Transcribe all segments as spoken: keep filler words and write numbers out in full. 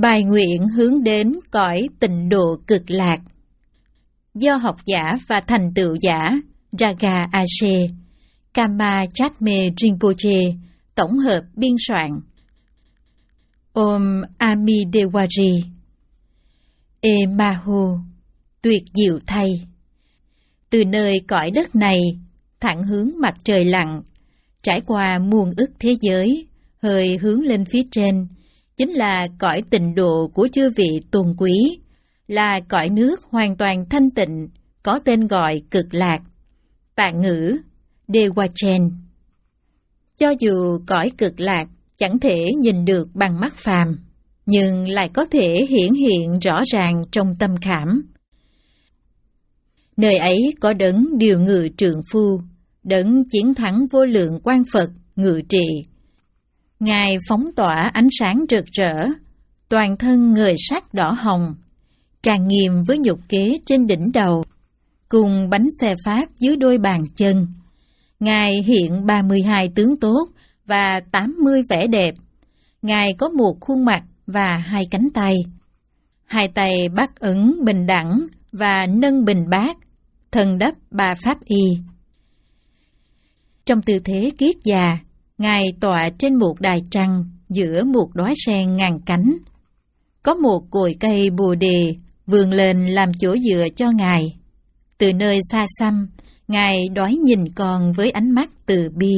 Bài nguyện hướng đến cõi tịnh độ cực lạc, do học giả và thành tựu giả Raga Ashe, Kama Chatme Rinpoche tổng hợp biên soạn. Om Amidewari. E Mahu, tuyệt diệu thay. Từ nơi cõi đất này, thẳng hướng mặt trời lặn, trải qua muôn ức thế giới, hơi hướng lên phía trên, chính là cõi tịnh độ của chư vị tôn quý, là cõi nước hoàn toàn thanh tịnh, có tên gọi cực lạc, tạng ngữ Dewachen. Cho dù cõi cực lạc chẳng thể nhìn được bằng mắt phàm, nhưng lại có thể hiển hiện rõ ràng trong tâm khảm. Nơi ấy có đấng điều ngự trượng phu, đấng chiến thắng vô lượng quan Phật ngự trị. Ngài phóng tỏa ánh sáng rực rỡ, toàn thân ngời sắc đỏ hồng, trang nghiêm với nhục kế trên đỉnh đầu, cùng bánh xe pháp dưới đôi bàn chân. Ngài hiện ba mươi hai tướng tốt và tám mươi vẻ đẹp. Ngài có một khuôn mặt và hai cánh tay. Hai tay bắt ấn bình đẳng và nâng bình bát, thân đắp ba pháp y. Trong tư thế kiết già, Ngài tọa trên một đài trăng giữa một đóa sen ngàn cánh. Có một cội cây bồ đề vươn lên làm chỗ dựa cho Ngài. Từ nơi xa xăm, Ngài đói nhìn con với ánh mắt từ bi.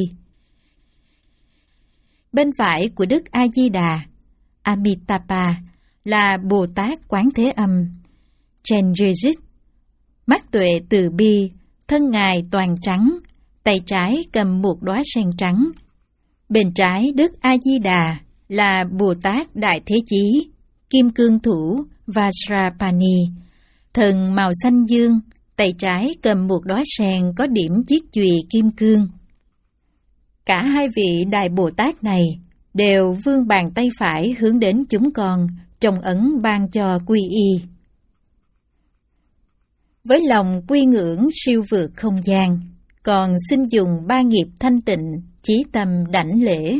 Bên phải của Đức A-di-đà, Amitabha, là Bồ Tát Quán Thế Âm, Chenrezit, mắt tuệ từ bi, thân Ngài toàn trắng, tay trái cầm một đóa sen trắng. Bên trái Đức A-di-đà là Bồ Tát Đại Thế Chí, Kim Cương Thủ Vajrapani, thân màu xanh dương, tay trái cầm một đóa sen có điểm chiếc chùy kim cương. Cả hai vị Đại Bồ Tát này đều vươn bàn tay phải hướng đến chúng con trong ấn ban cho quy y. Với lòng quy ngưỡng siêu vượt không gian, còn xin dùng ba nghiệp thanh tịnh, chí tâm đảnh lễ.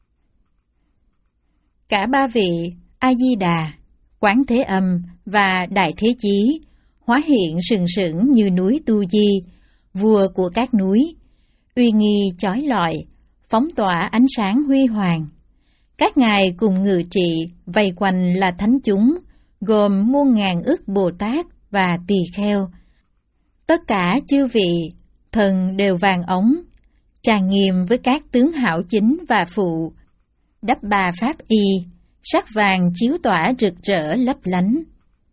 Cả ba vị A-di-đà, Quán Thế Âm và Đại Thế Chí hóa hiện sừng sững như núi Tu Di, vua của các núi, uy nghi chói lọi, phóng tỏa ánh sáng huy hoàng. Các ngài cùng ngự trị vây quanh là thánh chúng, gồm muôn ngàn ức Bồ Tát và tỳ kheo. Tất cả chư vị thần đều vàng ống, trang nghiêm với các tướng hảo chính và phụ, đắp ba pháp y, sắc vàng chiếu tỏa rực rỡ lấp lánh.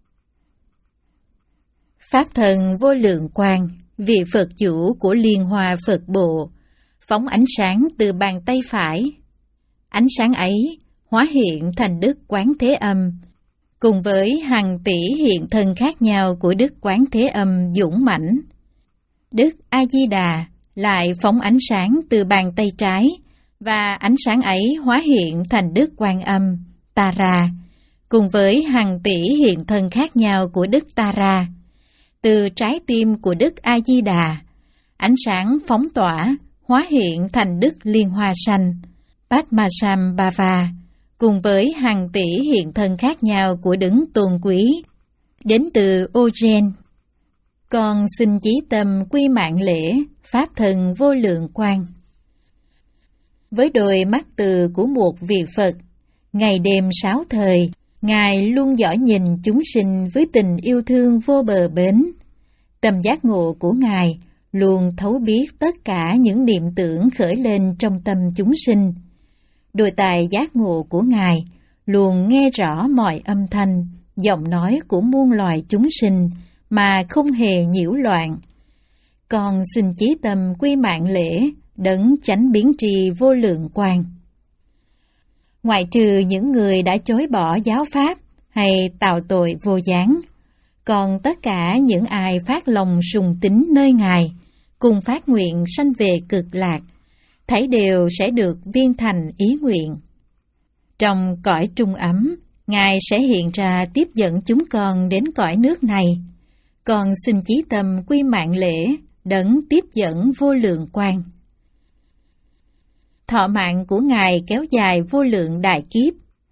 Pháp thần vô lượng quang, vị Phật chủ của Liên Hoa Phật Bộ, phóng ánh sáng từ bàn tay phải. Ánh sáng ấy hóa hiện thành Đức Quán Thế Âm, cùng với hàng tỷ hiện thân khác nhau của Đức Quán Thế Âm dũng mãnh. Đức A-di-đà lại phóng ánh sáng từ bàn tay trái, và ánh sáng ấy hóa hiện thành Đức Quan Âm, Tara, cùng với hàng tỷ hiện thân khác nhau của Đức Tara. Từ trái tim của Đức A-di-đà, ánh sáng phóng tỏa hóa hiện thành Đức Liên Hoa Xanh, Padmasambhava, cùng với hàng tỷ hiện thân khác nhau của đấng tôn quý, đến từ Ogen. Con xin chí tâm quy mạng lễ Pháp thần vô lượng quang. Với đôi mắt từ của một vị Phật, ngày đêm sáu thời, Ngài luôn dõi nhìn chúng sinh với tình yêu thương vô bờ bến. Tâm giác ngộ của Ngài luôn thấu biết tất cả những niệm tưởng khởi lên trong tâm chúng sinh. Đôi tai giác ngộ của Ngài luôn nghe rõ mọi âm thanh, giọng nói của muôn loài chúng sinh mà không hề nhiễu loạn. Con xin chí tâm quy mạng lễ đấng chánh biến tri vô lượng quang. Ngoại trừ những người đã chối bỏ giáo pháp hay tạo tội vô gián, còn tất cả những ai phát lòng sùng tín nơi Ngài, cùng phát nguyện sanh về cực lạc, thảy đều sẽ được viên thành ý nguyện. Trong cõi trung ấm, Ngài sẽ hiện ra tiếp dẫn chúng con đến cõi nước này. Con xin chí tâm quy mạng lễ đấng tiếp dẫn vô lượng quang. Thọ mạng của Ngài kéo dài vô lượng đại kiếp.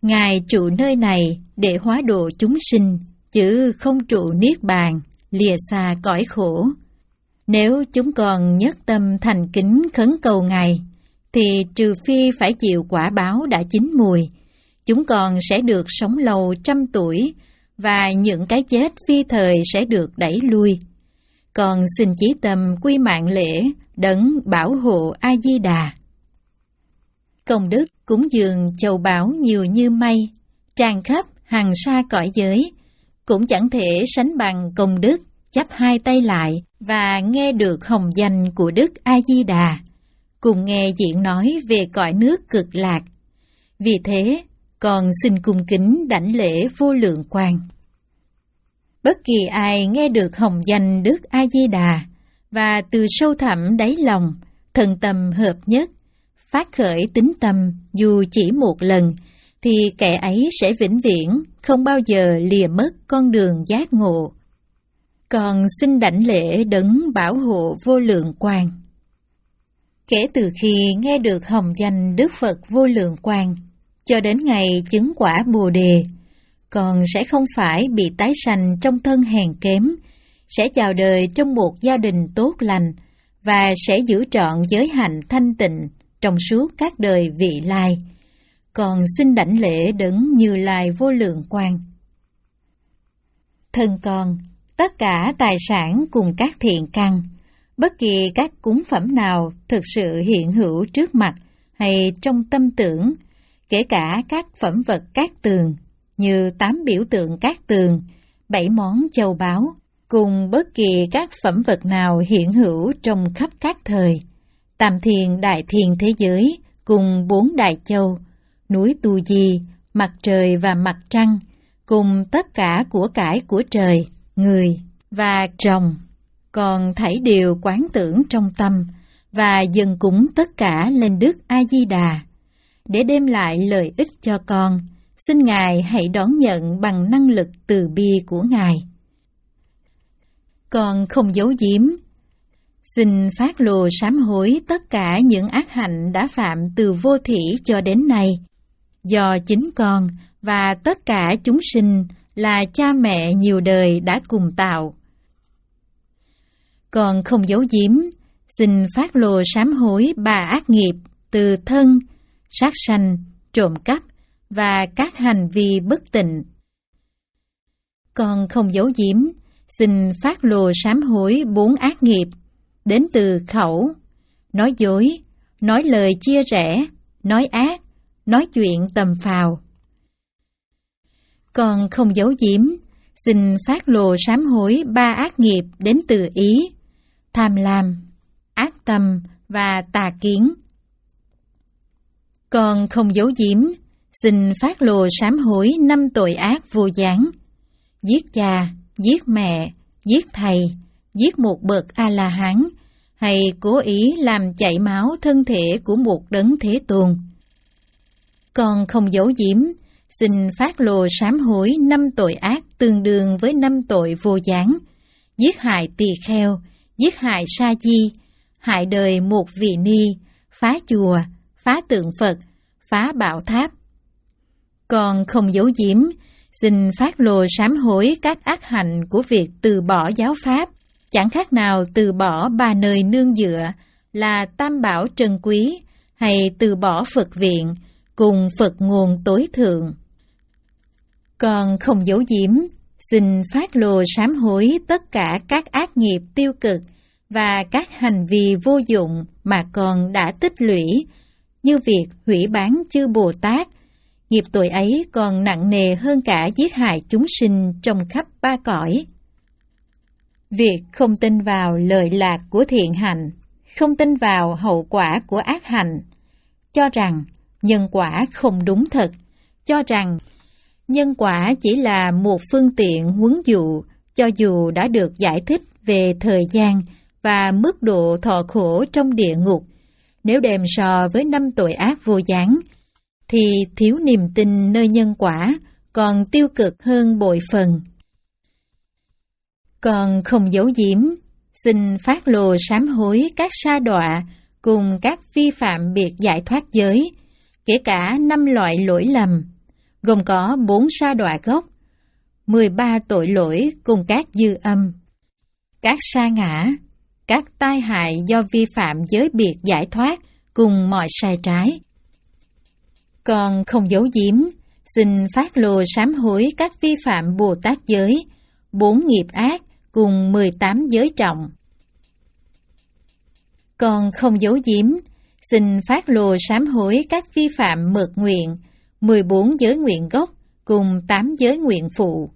Ngài trụ nơi này để hóa độ chúng sinh, chứ không trụ niết bàn, lìa xa cõi khổ. Nếu chúng còn nhất tâm thành kính khấn cầu Ngài, thì trừ phi phải chịu quả báo đã chín mùi, chúng còn sẽ được sống lâu trăm tuổi, và những cái chết phi thời sẽ được đẩy lui. Còn xin chí tâm quy mạng lễ đấng bảo hộ A-di-đà. Công đức cúng dường châu báu nhiều như mây, tràn khắp hằng sa cõi giới, cũng chẳng thể sánh bằng công đức chắp hai tay lại và nghe được hồng danh của Đức A-di-đà, cùng nghe diễn nói về cõi nước cực lạc. Vì thế, con xin cung kính đảnh lễ vô lượng quang. Bất kỳ ai nghe được hồng danh Đức A-di-đà và từ sâu thẳm đáy lòng, thân tâm hợp nhất, phát khởi tín tâm dù chỉ một lần, thì kẻ ấy sẽ vĩnh viễn không bao giờ lìa mất con đường giác ngộ. Còn xin đảnh lễ đấng bảo hộ vô lượng quang. Kể từ khi nghe được hồng danh Đức Phật vô lượng quang, cho đến ngày chứng quả Bồ Đề, con sẽ không phải bị tái sanh trong thân hèn kém, sẽ chào đời trong một gia đình tốt lành và sẽ giữ trọn giới hạnh thanh tịnh trong suốt các đời vị lai. Còn xin đảnh lễ đấng Như Lai vô lượng quang. Thân con, tất cả tài sản cùng các thiện căn, bất kỳ các cúng phẩm nào thực sự hiện hữu trước mặt hay trong tâm tưởng, kể cả các phẩm vật cát tường, như tám biểu tượng cát tường, bảy món châu báu, cùng bất kỳ các phẩm vật nào hiện hữu trong khắp các thời, tam thiên đại thiên thế giới, cùng bốn đại châu, núi Tu Di, mặt trời và mặt trăng, cùng tất cả của cải của trời, người và trồng, còn thảy đều quán tưởng trong tâm và dâng cúng tất cả lên Đức A-di-đà. Để đem lại lợi ích cho con, xin Ngài hãy đón nhận bằng năng lực từ bi của Ngài. Con không giấu giếm, xin phát lộ sám hối tất cả những ác hạnh đã phạm từ vô thỉ cho đến nay, do chính con và tất cả chúng sinh là cha mẹ nhiều đời đã cùng tạo. Con không giấu giếm, xin phát lộ sám hối ba ác nghiệp từ thân, sát sanh, trộm cắp và các hành vi bất tịnh. Con không giấu giếm, xin phát lộ sám hối bốn ác nghiệp đến từ khẩu, nói dối, nói lời chia rẽ, nói ác, nói chuyện tầm phào. Con không giấu giếm, xin phát lộ sám hối ba ác nghiệp đến từ ý, tham lam, ác tâm và tà kiến. Con không giấu giếm, xin phát lộ sám hối năm tội ác vô gián: giết cha, giết mẹ, giết thầy, giết một bậc A-la-hán, hay cố ý làm chảy máu thân thể của một đấng Thế Tôn. Con không giấu giếm, xin phát lộ sám hối năm tội ác tương đương với năm tội vô gián: giết hại tỳ kheo, giết hại sa di, hại đời một vị ni, phá chùa, phá tượng Phật, phá bảo tháp. Con không giấu giếm, xin phát lộ sám hối các ác hạnh của việc từ bỏ giáo pháp, chẳng khác nào từ bỏ ba nơi nương dựa là Tam Bảo trân quý, hay từ bỏ Phật viện cùng Phật nguồn tối thượng. Con không giấu giếm, xin phát lộ sám hối tất cả các ác nghiệp tiêu cực và các hành vi vô dụng mà con đã tích lũy, như việc hủy bán chư Bồ Tát. Nghiệp tội ấy còn nặng nề hơn cả giết hại chúng sinh trong khắp ba cõi. Việc không tin vào lợi lạc của thiện hành, không tin vào hậu quả của ác hành, cho rằng nhân quả không đúng thật, cho rằng nhân quả chỉ là một phương tiện huấn dụ, cho dù đã được giải thích về thời gian và mức độ thọ khổ trong địa ngục, nếu đem so với năm tội ác vô gián, thì thiếu niềm tin nơi nhân quả còn tiêu cực hơn bội phần. Còn không giấu giếm, xin phát lộ sám hối các sa đọa cùng các vi phạm biệt giải thoát giới, kể cả năm loại lỗi lầm: gồm có bốn sa đọa gốc, mười ba tội lỗi cùng các dư âm, các sa ngã, các tai hại do vi phạm giới biệt giải thoát cùng mọi sai trái. Con không giấu giếm, xin phát lồ sám hối các vi phạm Bồ Tát giới, bốn nghiệp ác cùng mười tám giới trọng. Con không giấu giếm, xin phát lồ sám hối các vi phạm mượt nguyện, mười bốn giới nguyện gốc cùng tám giới nguyện phụ.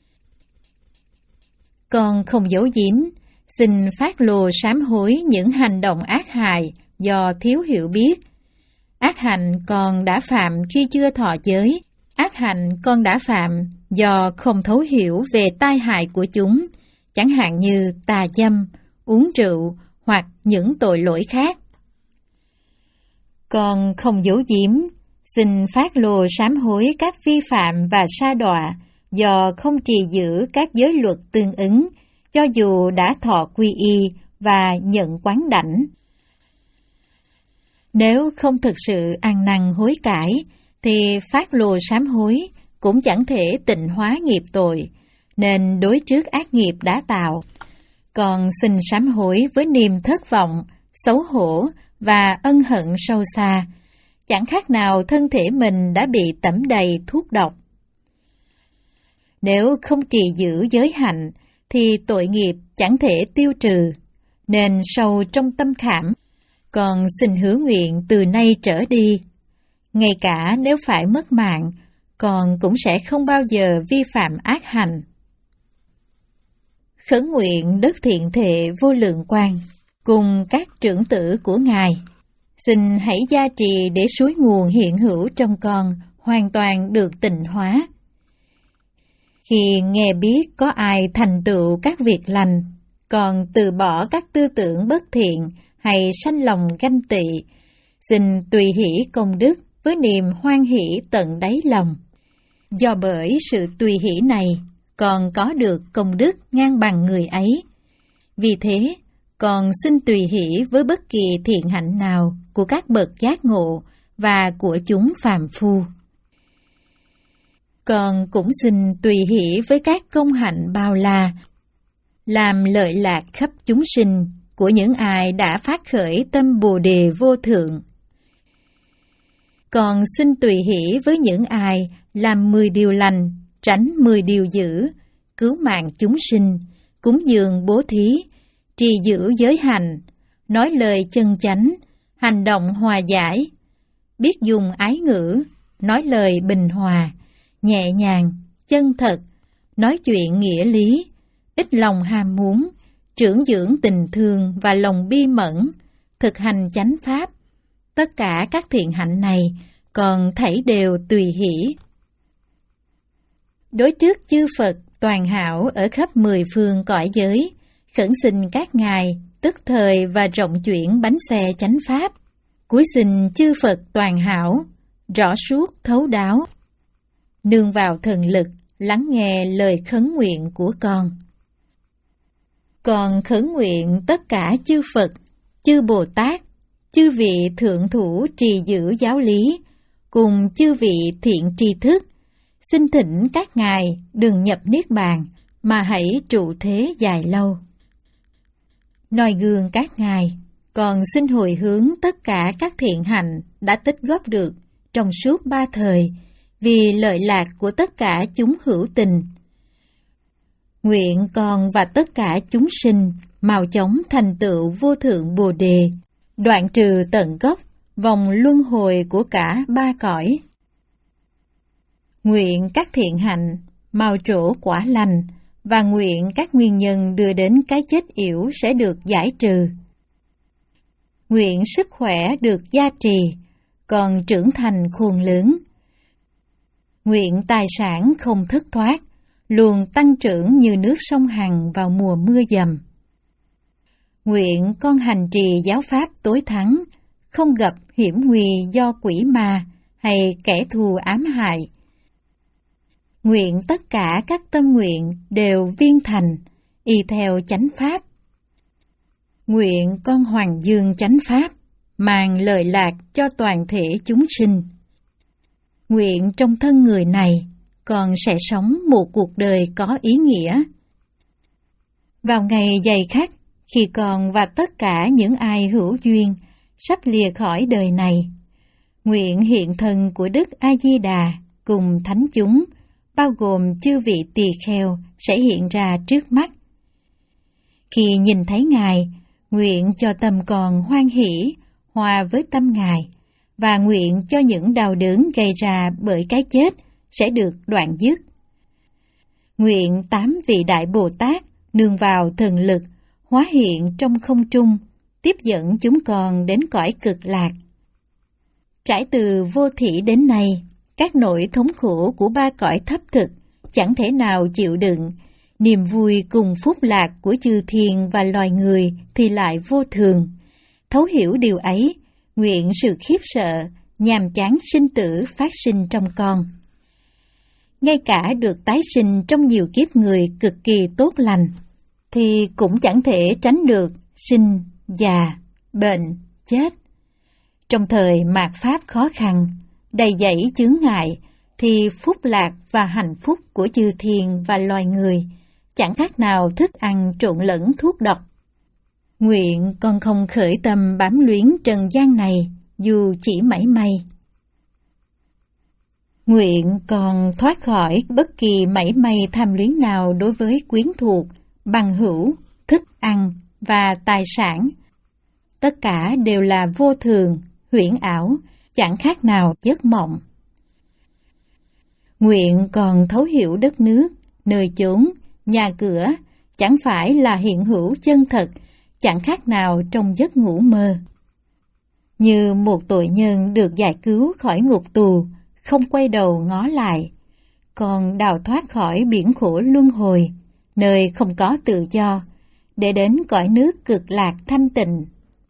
Con không giấu giếm, xin phát lồ sám hối những hành động ác hại do thiếu hiểu biết. Ác hạnh con đã phạm khi chưa thọ giới, ác hạnh con đã phạm do không thấu hiểu về tai hại của chúng, chẳng hạn như tà dâm, uống rượu hoặc những tội lỗi khác. Con không giấu giếm, xin phát lồ sám hối các vi phạm và sa đọa do không trì giữ các giới luật tương ứng, cho dù đã thọ quy y và nhận quán đảnh. Nếu không thực sự ăn năn hối cải, thì phát lồ sám hối cũng chẳng thể tịnh hóa nghiệp tội, nên đối trước ác nghiệp đã tạo. Còn xin sám hối với niềm thất vọng, xấu hổ và ân hận sâu xa, chẳng khác nào thân thể mình đã bị tẩm đầy thuốc độc. Nếu không trì giữ giới hạnh, thì tội nghiệp chẳng thể tiêu trừ, nên sâu trong tâm khảm, còn xin hứa nguyện từ nay trở đi, ngay cả nếu phải mất mạng, con cũng sẽ không bao giờ vi phạm ác hành. Khấn nguyện Đức Thiện Thệ Vô Lượng Quang cùng các trưởng tử của Ngài, xin hãy gia trì để suối nguồn hiện hữu trong con hoàn toàn được tịnh hóa. Khi nghe biết có ai thành tựu các việc lành, còn từ bỏ các tư tưởng bất thiện hay sanh lòng ganh tị, xin tùy hỷ công đức với niềm hoan hỷ tận đáy lòng. Do bởi sự tùy hỷ này, con có được công đức ngang bằng người ấy. Vì thế, con xin tùy hỷ với bất kỳ thiện hạnh nào của các bậc giác ngộ và của chúng phàm phu. Con cũng xin tùy hỷ với các công hạnh bao la, làm lợi lạc khắp chúng sinh của những ai đã phát khởi tâm Bồ Đề vô thượng. Con xin tùy hỷ với những ai làm mười điều lành, tránh mười điều dữ, cứu mạng chúng sinh, cúng dường bố thí, trì giữ giới hành, nói lời chân chánh, hành động hòa giải, biết dùng ái ngữ, nói lời bình hòa, nhẹ nhàng, chân thật, nói chuyện nghĩa lý, ít lòng ham muốn, trưởng dưỡng tình thương và lòng bi mẫn, thực hành chánh pháp. Tất cả các thiện hạnh này còn thảy đều tùy hỷ. Đối trước chư Phật toàn hảo ở khắp mười phương cõi giới, khẩn xin các ngài tức thời và rộng chuyển bánh xe chánh pháp. Cúi xin chư Phật toàn hảo, rõ suốt thấu đáo, nương vào thần lực, lắng nghe lời khấn nguyện của con. Còn khấn nguyện tất cả chư Phật, chư Bồ Tát, chư vị thượng thủ trì giữ giáo lý, cùng chư vị thiện tri thức, xin thỉnh các ngài đừng nhập niết bàn, mà hãy trụ thế dài lâu. Noi gương các ngài, còn xin hồi hướng tất cả các thiện hạnh đã tích góp được trong suốt ba thời, vì lợi lạc của tất cả chúng hữu tình. Nguyện con và tất cả chúng sinh mau chóng thành tựu vô thượng Bồ Đề, đoạn trừ tận gốc vòng luân hồi của cả ba cõi. Nguyện các thiện hạnh mau trổ quả lành, và nguyện các nguyên nhân đưa đến cái chết yểu sẽ được giải trừ. Nguyện sức khỏe được gia trì, còn trưởng thành khôn lớn. Nguyện tài sản không thất thoát, luôn tăng trưởng như nước sông Hằng vào mùa mưa dầm. Nguyện con hành trì giáo pháp tối thắng, không gặp hiểm nguy do quỷ ma hay kẻ thù ám hại. Nguyện tất cả các tâm nguyện đều viên thành, y theo chánh pháp. Nguyện con hoàng dương chánh pháp, mang lợi lạc cho toàn thể chúng sinh. nguyện trong thân người này con sẽ sống một cuộc đời có ý nghĩa. Vào ngày dày khắc, khi con và tất cả những ai hữu duyên sắp lìa khỏi đời này, nguyện hiện thân của Đức A-di-đà cùng thánh chúng, bao gồm chư vị tỳ kheo, sẽ hiện ra trước mắt. Khi nhìn thấy Ngài, nguyện cho tâm con hoan hỷ, hòa với tâm Ngài, và nguyện cho những đau đớn gây ra bởi cái chết sẽ được đoạn dứt. Nguyện tám vị Đại Bồ Tát nương vào thần lực, hóa hiện trong không trung, tiếp dẫn chúng con đến cõi cực lạc. Trải từ vô thỉ đến nay, các nỗi thống khổ của ba cõi thấp thực chẳng thể nào chịu đựng, niềm vui cùng phúc lạc của chư thiên và loài người thì lại vô thường. Thấu hiểu điều ấy, nguyện sự khiếp sợ, nhàm chán sinh tử phát sinh trong con. Ngay cả được tái sinh trong nhiều kiếp người cực kỳ tốt lành, thì cũng chẳng thể tránh được sinh, già, bệnh, chết. Trong thời mạt pháp khó khăn, đầy dẫy chướng ngại, thì phúc lạc và hạnh phúc của chư thiên và loài người chẳng khác nào thức ăn trộn lẫn thuốc độc. Nguyện con không khởi tâm bám luyến trần gian này dù chỉ mảy may. Nguyện con thoát khỏi bất kỳ mảy may tham luyến nào đối với quyến thuộc, bằng hữu, thức ăn và tài sản. Tất cả đều là vô thường, huyễn ảo, chẳng khác nào giấc mộng. Nguyện còn thấu hiểu đất nước, nơi chốn, nhà cửa, chẳng phải là hiện hữu chân thật, chẳng khác nào trong giấc ngủ mơ. Như một tội nhân được giải cứu khỏi ngục tù, không quay đầu ngó lại, còn đào thoát khỏi biển khổ luân hồi, nơi không có tự do, để đến cõi nước cực lạc thanh tịnh.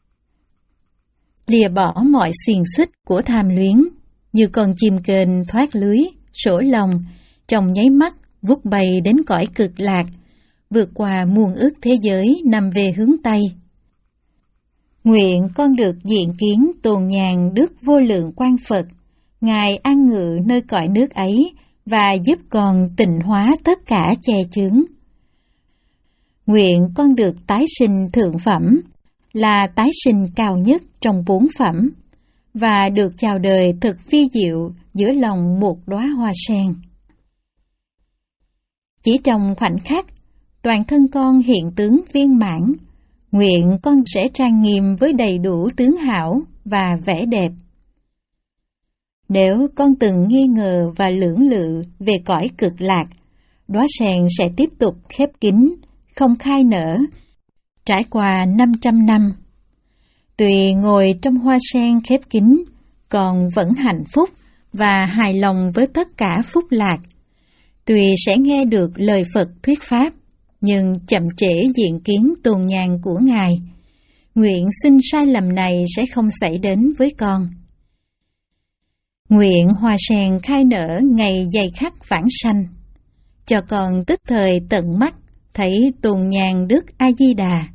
Lìa bỏ mọi xiềng xích của tham luyến, như con chim kênh thoát lưới, sổ lòng, trong nháy mắt vút bay đến cõi cực lạc, vượt qua muôn ức thế giới nằm về hướng Tây. Nguyện con được diện kiến tồn nhàn Đức Vô Lượng Quang Phật, Ngài an ngự nơi cõi nước ấy và giúp con tịnh hóa tất cả che chướng. Nguyện con được tái sinh thượng phẩm, là tái sinh cao nhất trong bốn phẩm, và được chào đời thật phi diệu giữa lòng một đóa hoa sen. Chỉ trong khoảnh khắc, toàn thân con hiện tướng viên mãn, nguyện con sẽ trang nghiêm với đầy đủ tướng hảo và vẻ đẹp. Nếu con từng nghi ngờ và lưỡng lự về cõi cực lạc, đóa sen sẽ tiếp tục khép kín, không khai nở, trải qua năm trăm năm. Tùy ngồi trong hoa sen khép kín, còn vẫn hạnh phúc và hài lòng với tất cả phúc lạc. Tùy sẽ nghe được lời Phật thuyết pháp, nhưng chậm trễ diện kiến tồn nhàn của Ngài. Nguyện xin sai lầm này sẽ không xảy đến với con. Nguyện hoa sen khai nở ngày dày khắc vãng sanh, cho con tức thời tận mắt thấy tồn nhàn Đức A-di-đà.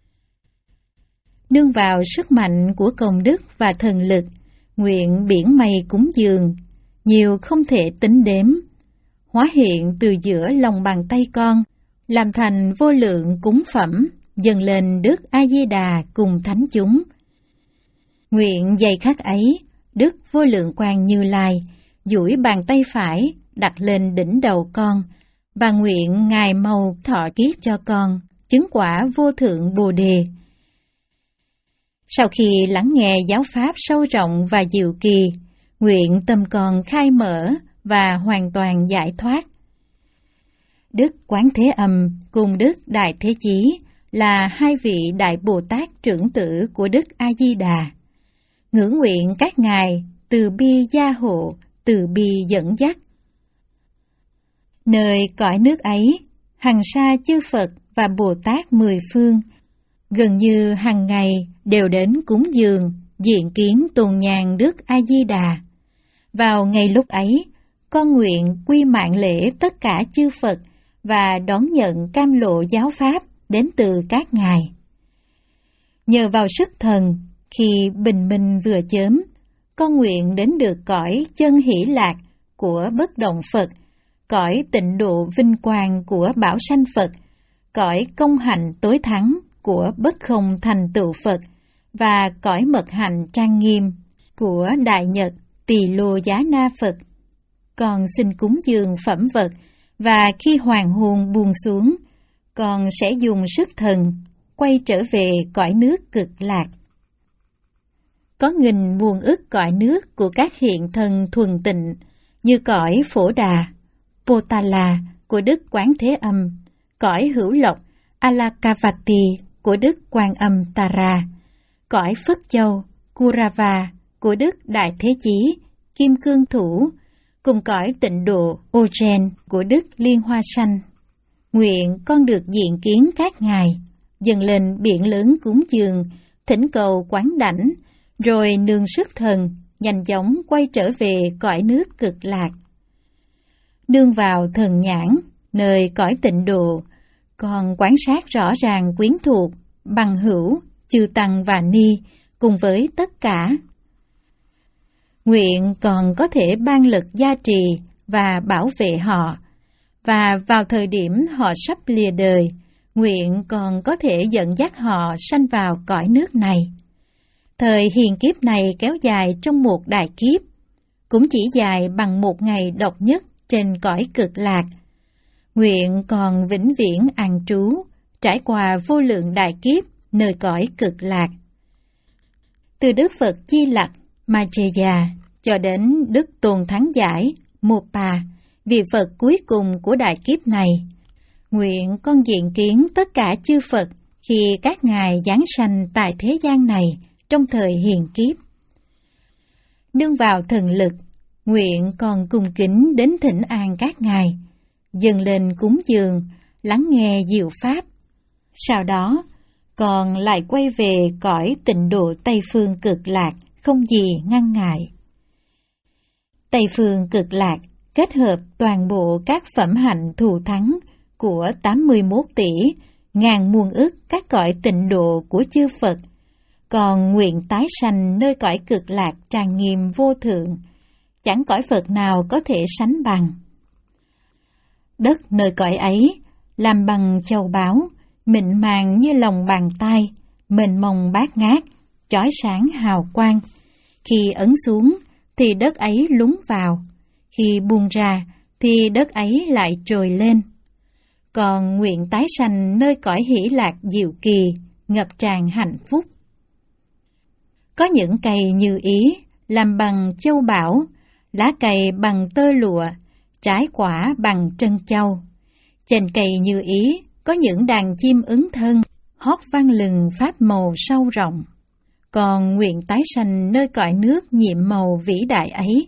Nương vào sức mạnh của công đức và thần lực, nguyện biển mây cúng dường, nhiều không thể tính đếm, hóa hiện từ giữa lòng bàn tay con, làm thành vô lượng cúng phẩm, dâng lên Đức A-di-đà cùng thánh chúng. Nguyện giây khắc ấy, Đức Vô Lượng Quang Như Lai duỗi bàn tay phải đặt lên đỉnh đầu con, và nguyện Ngài mau thọ kiết cho con chứng quả vô thượng Bồ Đề. Sau khi lắng nghe giáo pháp sâu rộng và diệu kỳ, nguyện tâm con khai mở và hoàn toàn giải thoát. Đức Quán Thế Âm cùng Đức Đại Thế Chí là hai vị Đại Bồ Tát trưởng tử của Đức A-di-đà. Ngưỡng nguyện các ngài từ bi gia hộ, từ bi dẫn dắt. Nơi cõi nước ấy, hằng sa chư Phật và Bồ Tát mười phương, gần như hàng ngày đều đến cúng dường, diện kiến tồn nhàn Đức A-di-đà. Vào ngày lúc ấy, con nguyện quy mạng lễ tất cả chư Phật và đón nhận cam lộ giáo pháp đến từ các ngài. Nhờ vào sức thần, khi bình minh vừa chớm, con nguyện đến được cõi chân hỷ lạc của bất động Phật, cõi tịnh độ vinh quang của bảo sanh Phật, cõi công hạnh tối thắng của bất không thành tựu Phật và cõi mật hạnh trang nghiêm của Đại Nhật Tỳ Lô Giá Na Phật. Con xin cúng dường phẩm vật và khi hoàng hôn buông xuống, con sẽ dùng sức thần quay trở về cõi nước cực lạc. Có nghìn muôn ức cõi nước của các hiện thân thuần tịnh như cõi Phổ Đà, Potala của Đức Quán Thế Âm, cõi Hữu Lộc Alakavati của Đức Quan Âm Tara, cõi Phất Châu Kurava của Đức Đại Thế Chí Kim Cương Thủ, cùng cõi tịnh độ Ojen của Đức Liên Hoa Sanh. Nguyện con được diện kiến các ngài, dâng lên biển lớn cúng dường, thỉnh cầu quán đảnh, rồi nương sức thần, nhanh chóng quay trở về cõi nước cực lạc. Nương vào thần nhãn, nơi cõi tịnh độ, còn quan sát rõ ràng quyến thuộc, bằng hữu, chư tăng và ni, cùng với tất cả. Nguyện còn có thể ban lực gia trì và bảo vệ họ, và vào thời điểm họ sắp lìa đời, nguyện còn có thể dẫn dắt họ sanh vào cõi nước này. Thời hiền kiếp này kéo dài trong một đại kiếp, cũng chỉ dài bằng một ngày độc nhất trên cõi cực lạc. Nguyện còn vĩnh viễn an trú, trải qua vô lượng đại kiếp nơi cõi cực lạc. Từ Đức Phật Di Lặc Maitreya cho đến Đức Tôn Thắng Giải Mopa, vị Phật cuối cùng của đại kiếp này, nguyện con diện kiến tất cả chư Phật khi các ngài giáng sanh tại thế gian này trong thời hiền kiếp. Nương vào thần lực, nguyện còn cung kính đến thỉnh an các ngài, dâng lên cúng dường, lắng nghe diệu pháp. Sau đó, còn lại quay về cõi tịnh độ Tây Phương cực lạc, không gì ngăn ngại. Tây Phương cực lạc kết hợp toàn bộ các phẩm hạnh thù thắng của tám mươi mốt tỷ, ngàn muôn ức các cõi tịnh độ của chư Phật, còn nguyện tái sanh nơi cõi cực lạc trang nghiêm vô thượng, chẳng cõi Phật nào có thể sánh bằng. Đất nơi cõi ấy làm bằng châu báu, mịn màng như lòng bàn tay, mênh mông bát ngát, chói sáng hào quang. Khi ấn xuống thì đất ấy lún vào, khi buông ra thì đất ấy lại trồi lên. Còn nguyện tái sanh nơi cõi hỷ lạc diệu kỳ, ngập tràn hạnh phúc. Có những cây như ý, làm bằng châu bảo, lá cây bằng tơ lụa, trái quả bằng trân châu. Trên cây như ý có những đàn chim ứng thân, hót vang lừng pháp màu sâu rộng. Còn nguyện tái sanh nơi cõi nước nhiệm màu vĩ đại ấy.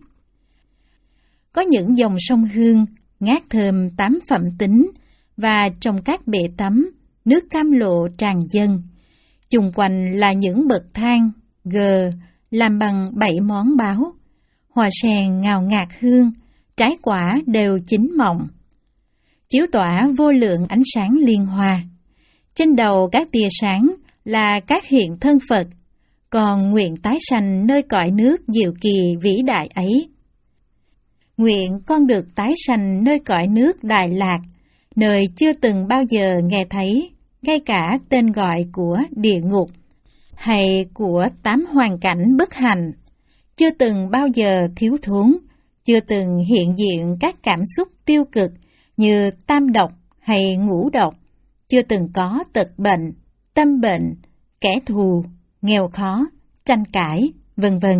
Có những dòng sông hương, ngát thơm tám phẩm tính, và trong các bể tắm, nước cam lộ tràn dâng. Chung quanh là những bậc thang, gờ, làm bằng bảy món báo. Hoa sen ngào ngạt hương, trái quả đều chín mọng. Chiếu tỏa vô lượng ánh sáng liên hoa. Trên đầu các tia sáng là các hiện thân Phật, còn nguyện tái sanh nơi cõi nước diệu kỳ vĩ đại ấy. Nguyện con được tái sanh nơi cõi nước Đại Lạc, nơi chưa từng bao giờ nghe thấy, ngay cả tên gọi của địa ngục, hay của tám hoàn cảnh bất hạnh, chưa từng bao giờ thiếu thốn, chưa từng hiện diện các cảm xúc tiêu cực như tam độc hay ngũ độc, chưa từng có tật bệnh, tâm bệnh, kẻ thù, nghèo khó, tranh cãi, vân vân.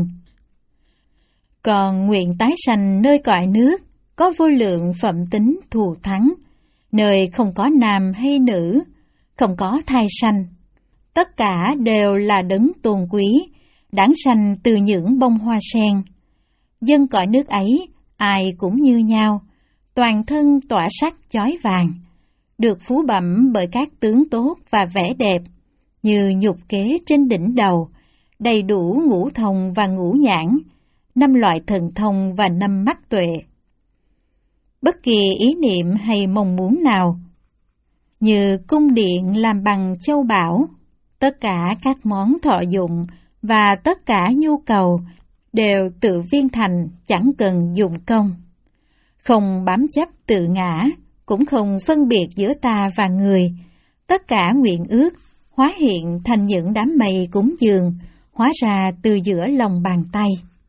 Còn nguyện tái sanh nơi cõi nước có vô lượng phẩm tính thù thắng, nơi không có nam hay nữ, không có thai sanh. Tất cả đều là đấng tôn quý, đản sanh từ những bông hoa sen. Dân cõi nước ấy, ai cũng như nhau, toàn thân tỏa sắc chói vàng, được phú bẩm bởi các tướng tốt và vẻ đẹp, như nhục kế trên đỉnh đầu, đầy đủ ngũ thông và ngũ nhãn, năm loại thần thông và năm mắt tuệ. Bất kỳ ý niệm hay mong muốn nào, như cung điện làm bằng châu bảo, tất cả các món thọ dụng và tất cả nhu cầu đều tự viên thành, chẳng cần dụng công. Không bám chấp tự ngã, cũng không phân biệt giữa ta và người. Tất cả nguyện ước hóa hiện thành những đám mây cúng dường, hóa ra từ giữa lòng bàn tay.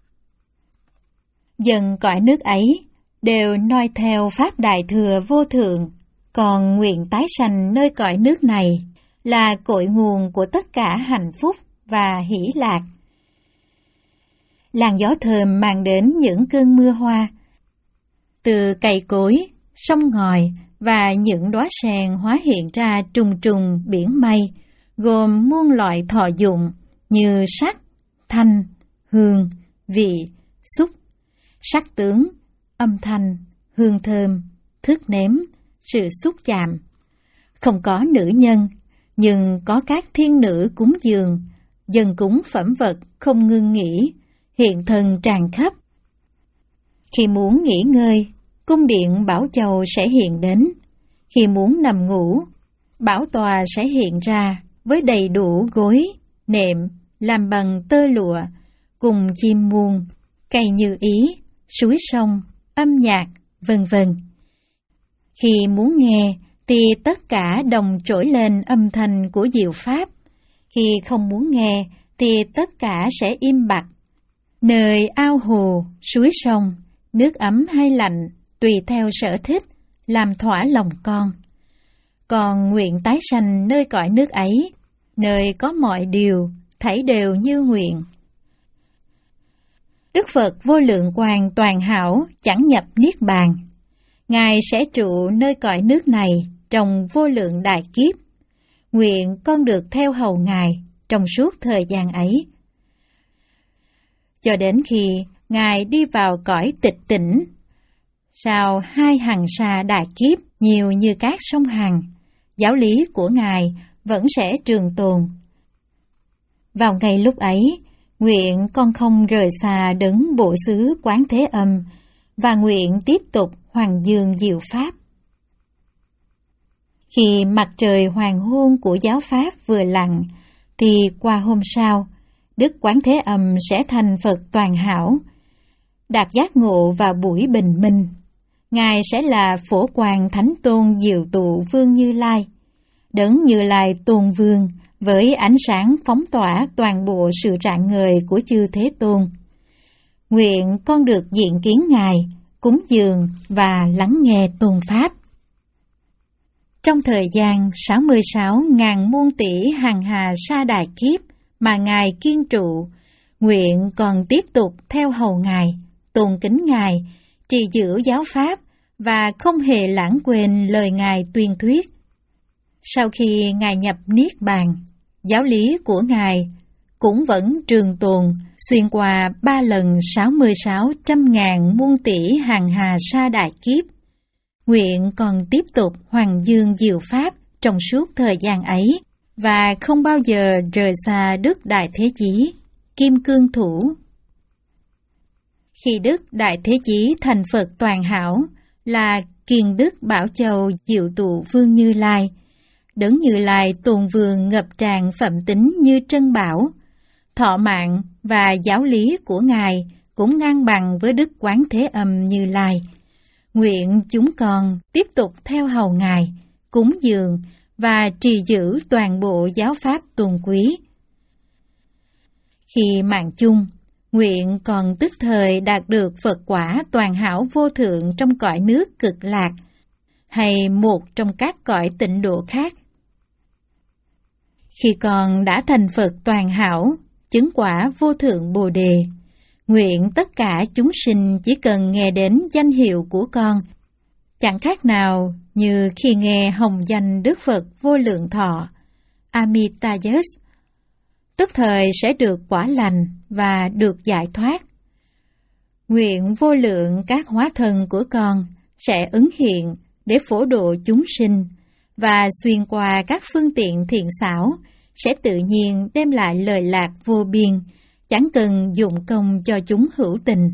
Dân cõi nước ấy đều noi theo pháp đại thừa vô thượng, còn nguyện tái sanh nơi cõi nước này là cội nguồn của tất cả hạnh phúc và hỷ lạc. Làn gió thơm mang đến những cơn mưa hoa, từ cây cối, sông ngòi và những đóa sen hóa hiện ra trùng trùng biển mây, gồm muôn loại thọ dụng như sắc, thanh, hương, vị, xúc, sắc tướng, âm thanh, hương thơm, thức nếm, sự xúc chạm. Không có nữ nhân, nhưng có các thiên nữ cúng dường, dâng cúng phẩm vật không ngưng nghỉ, hiện thân tràn khắp. Khi muốn nghỉ ngơi, cung điện Bảo Châu sẽ hiện đến. Khi muốn nằm ngủ, bảo tòa sẽ hiện ra với đầy đủ gối, nệm, làm bằng tơ lụa, cùng chim muông, cây như ý, suối sông, âm nhạc, vân vân. Khi muốn nghe, thì tất cả đồng trỗi lên âm thanh của diệu pháp. Khi không muốn nghe, thì tất cả sẽ im bặt. Nơi ao hồ, suối sông, nước ấm hay lạnh, tùy theo sở thích, làm thỏa lòng con. Còn nguyện tái sanh nơi cõi nước ấy, nơi có mọi điều, thảy đều như nguyện. Đức Phật vô lượng quang toàn hảo chẳng nhập niết bàn. Ngài sẽ trụ nơi cõi nước này trong vô lượng đại kiếp. Nguyện con được theo hầu Ngài trong suốt thời gian ấy. Cho đến khi Ngài đi vào cõi tịch tỉnh, sau hai hằng sa đại kiếp nhiều như các sông Hằng, giáo lý của Ngài vẫn sẽ trường tồn. Vào ngày lúc ấy, nguyện con không rời xa đấng Bộ Xứ Quán Thế Âm, và nguyện tiếp tục hoàng dương diệu pháp. Khi mặt trời hoàng hôn của giáo pháp vừa lặn, thì qua hôm sau, Đức Quán Thế Âm sẽ thành Phật toàn hảo, đạt giác ngộ vào buổi bình minh. Ngài sẽ là Phổ Quang Thánh Tôn Diệu Tụ Vương Như Lai, đấng Như Lai Tôn Vương với ánh sáng phóng tỏa toàn bộ sự rạng ngời của chư Thế Tôn. Nguyện con được diện kiến Ngài, cúng dường và lắng nghe tôn pháp. Trong thời gian sáu mươi sáu nghìn muôn tỷ hằng hà sa đại kiếp mà Ngài kiên trụ, nguyện còn tiếp tục theo hầu Ngài, tôn kính Ngài, trì giữ giáo pháp và không hề lãng quên lời Ngài tuyên thuyết. Sau khi Ngài nhập niết bàn, giáo lý của Ngài cũng vẫn trường tồn xuyên qua ba lần sáu mươi sáu trăm ngàn muôn tỷ hằng hà sa đại kiếp. Nguyện còn tiếp tục hoàng dương diệu pháp trong suốt thời gian ấy và không bao giờ rời xa Đức Đại Thế Chí, Kim Cương Thủ. Khi Đức Đại Thế Chí thành Phật toàn hảo là Kiền Đức Bảo Châu Diệu Tụ Vương Như Lai, đấng Như Lai Tôn Vương ngập tràn phẩm tính như trân bảo, thọ mạng và giáo lý của Ngài cũng ngang bằng với Đức Quán Thế Âm Như Lai. Nguyện chúng con tiếp tục theo hầu Ngài, cúng dường và trì giữ toàn bộ giáo pháp tôn quý. Khi mạng chung, nguyện còn tức thời đạt được Phật quả toàn hảo vô thượng trong cõi nước Cực Lạc, hay một trong các cõi tịnh độ khác. Khi con đã thành Phật toàn hảo, chứng quả vô thượng Bồ Đề, nguyện tất cả chúng sinh chỉ cần nghe đến danh hiệu của con, chẳng khác nào như khi nghe hồng danh Đức Phật vô lượng thọ, Amitabha, tức thời sẽ được quả lành và được giải thoát. Nguyện vô lượng các hóa thân của con sẽ ứng hiện để phổ độ chúng sinh, và xuyên qua các phương tiện thiện xảo sẽ tự nhiên đem lại lời lạc vô biên, chẳng cần dụng công cho chúng hữu tình.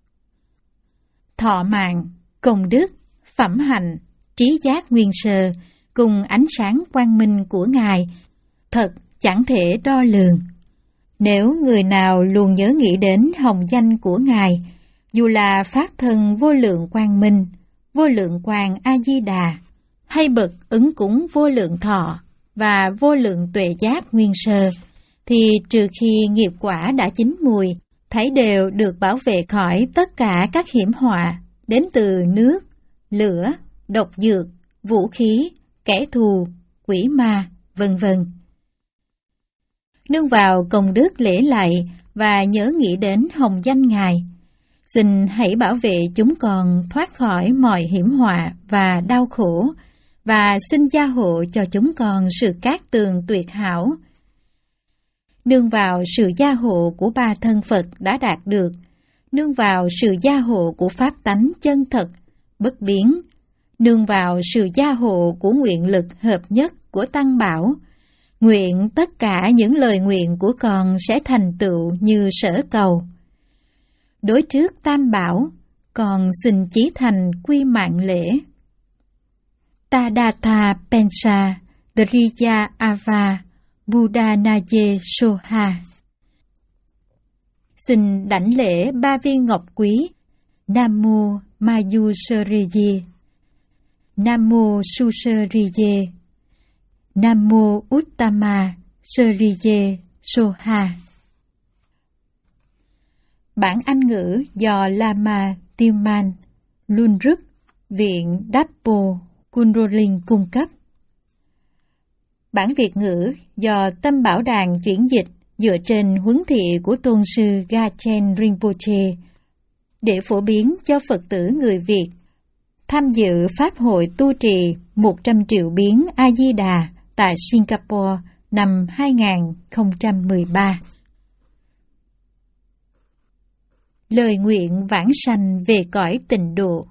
Thọ mạng, công đức, phẩm hạnh, trí giác nguyên sơ cùng ánh sáng quang minh của Ngài thật chẳng thể đo lường. Nếu người nào luôn nhớ nghĩ đến hồng danh của Ngài, dù là Pháp Thân Vô Lượng Quang Minh, Vô Lượng Quang A-di-đà, hay bậc ứng cúng Vô Lượng Thọ và Vô Lượng Tuệ Giác Nguyên Sơ, thì trừ khi nghiệp quả đã chín mùi, thảy đều được bảo vệ khỏi tất cả các hiểm họa đến từ nước, lửa, độc dược, vũ khí, kẻ thù, quỷ ma, vân vân. Nương vào công đức lễ lạy và nhớ nghĩ đến hồng danh Ngài, xin hãy bảo vệ chúng con thoát khỏi mọi hiểm họa và đau khổ, và xin gia hộ cho chúng con sự cát tường tuyệt hảo. Nương vào sự gia hộ của ba thân Phật đã đạt được, nương vào sự gia hộ của Pháp tánh chân thật, bất biến, nương vào sự gia hộ của nguyện lực hợp nhất của Tăng Bảo, nguyện tất cả những lời nguyện của con sẽ thành tựu như sở cầu. Đối trước Tam Bảo, con xin chí thành quy mạng lễ. Tadatha Pensa Driya Ava Buddha Naye Soha. Xin đảnh lễ ba viên ngọc quý. Nam mô Mayusariye, Nam mô Susariye, Nam mô Uttama Sariye Soha. Bản Anh ngữ do Lama Tilman Lungrup, Viện Dapo Kunroling cung cấp. Bản Việt ngữ do Tâm Bảo Đàn chuyển dịch dựa trên huấn thị của Tôn sư Gachen Rinpoche để phổ biến cho Phật tử người Việt tham dự Pháp hội tu trì một trăm triệu biến A-di-đà tại Singapore năm hai không một ba. Lời nguyện vãng sanh về cõi tịnh độ.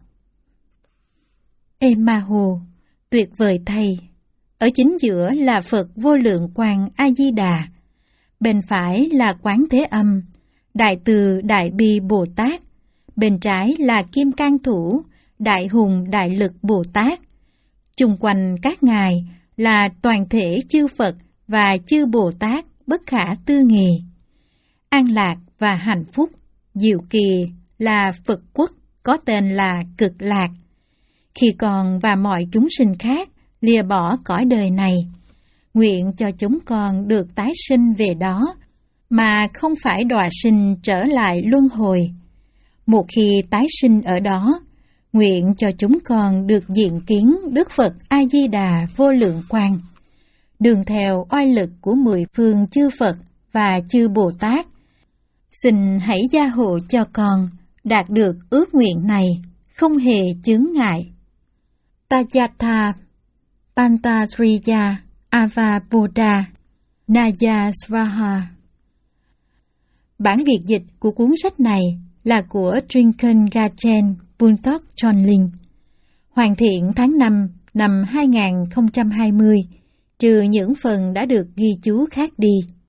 Emaho, tuyệt vời thay! Ở chính giữa là Phật Vô Lượng Quang A-di-đà, bên phải là Quán Thế Âm, Đại Từ Đại Bi Bồ Tát, bên trái là Kim Cang Thủ, Đại Hùng Đại Lực Bồ Tát. Chung quanh các ngài là toàn thể chư Phật và chư Bồ Tát bất khả tư nghì. An lạc và hạnh phúc, diệu kỳ là Phật quốc có tên là Cực Lạc. Khi con và mọi chúng sinh khác lìa bỏ cõi đời này, nguyện cho chúng con được tái sinh về đó, mà không phải đọa sinh trở lại luân hồi. Một khi tái sinh ở đó, nguyện cho chúng con được diện kiến Đức Phật A-di-đà Vô Lượng Quang, đường theo oai lực của mười phương chư Phật và chư Bồ Tát. Xin hãy gia hộ cho con đạt được ước nguyện này, không hề chướng ngại. Tajatha Pantatriya Ava Buddha Naya Svaha. Bản Việt dịch của cuốn sách này là của Trinken Gachen Buntok Chonling, hoàn thiện tháng năm năm hai không hai không, trừ những phần đã được ghi chú khác đi.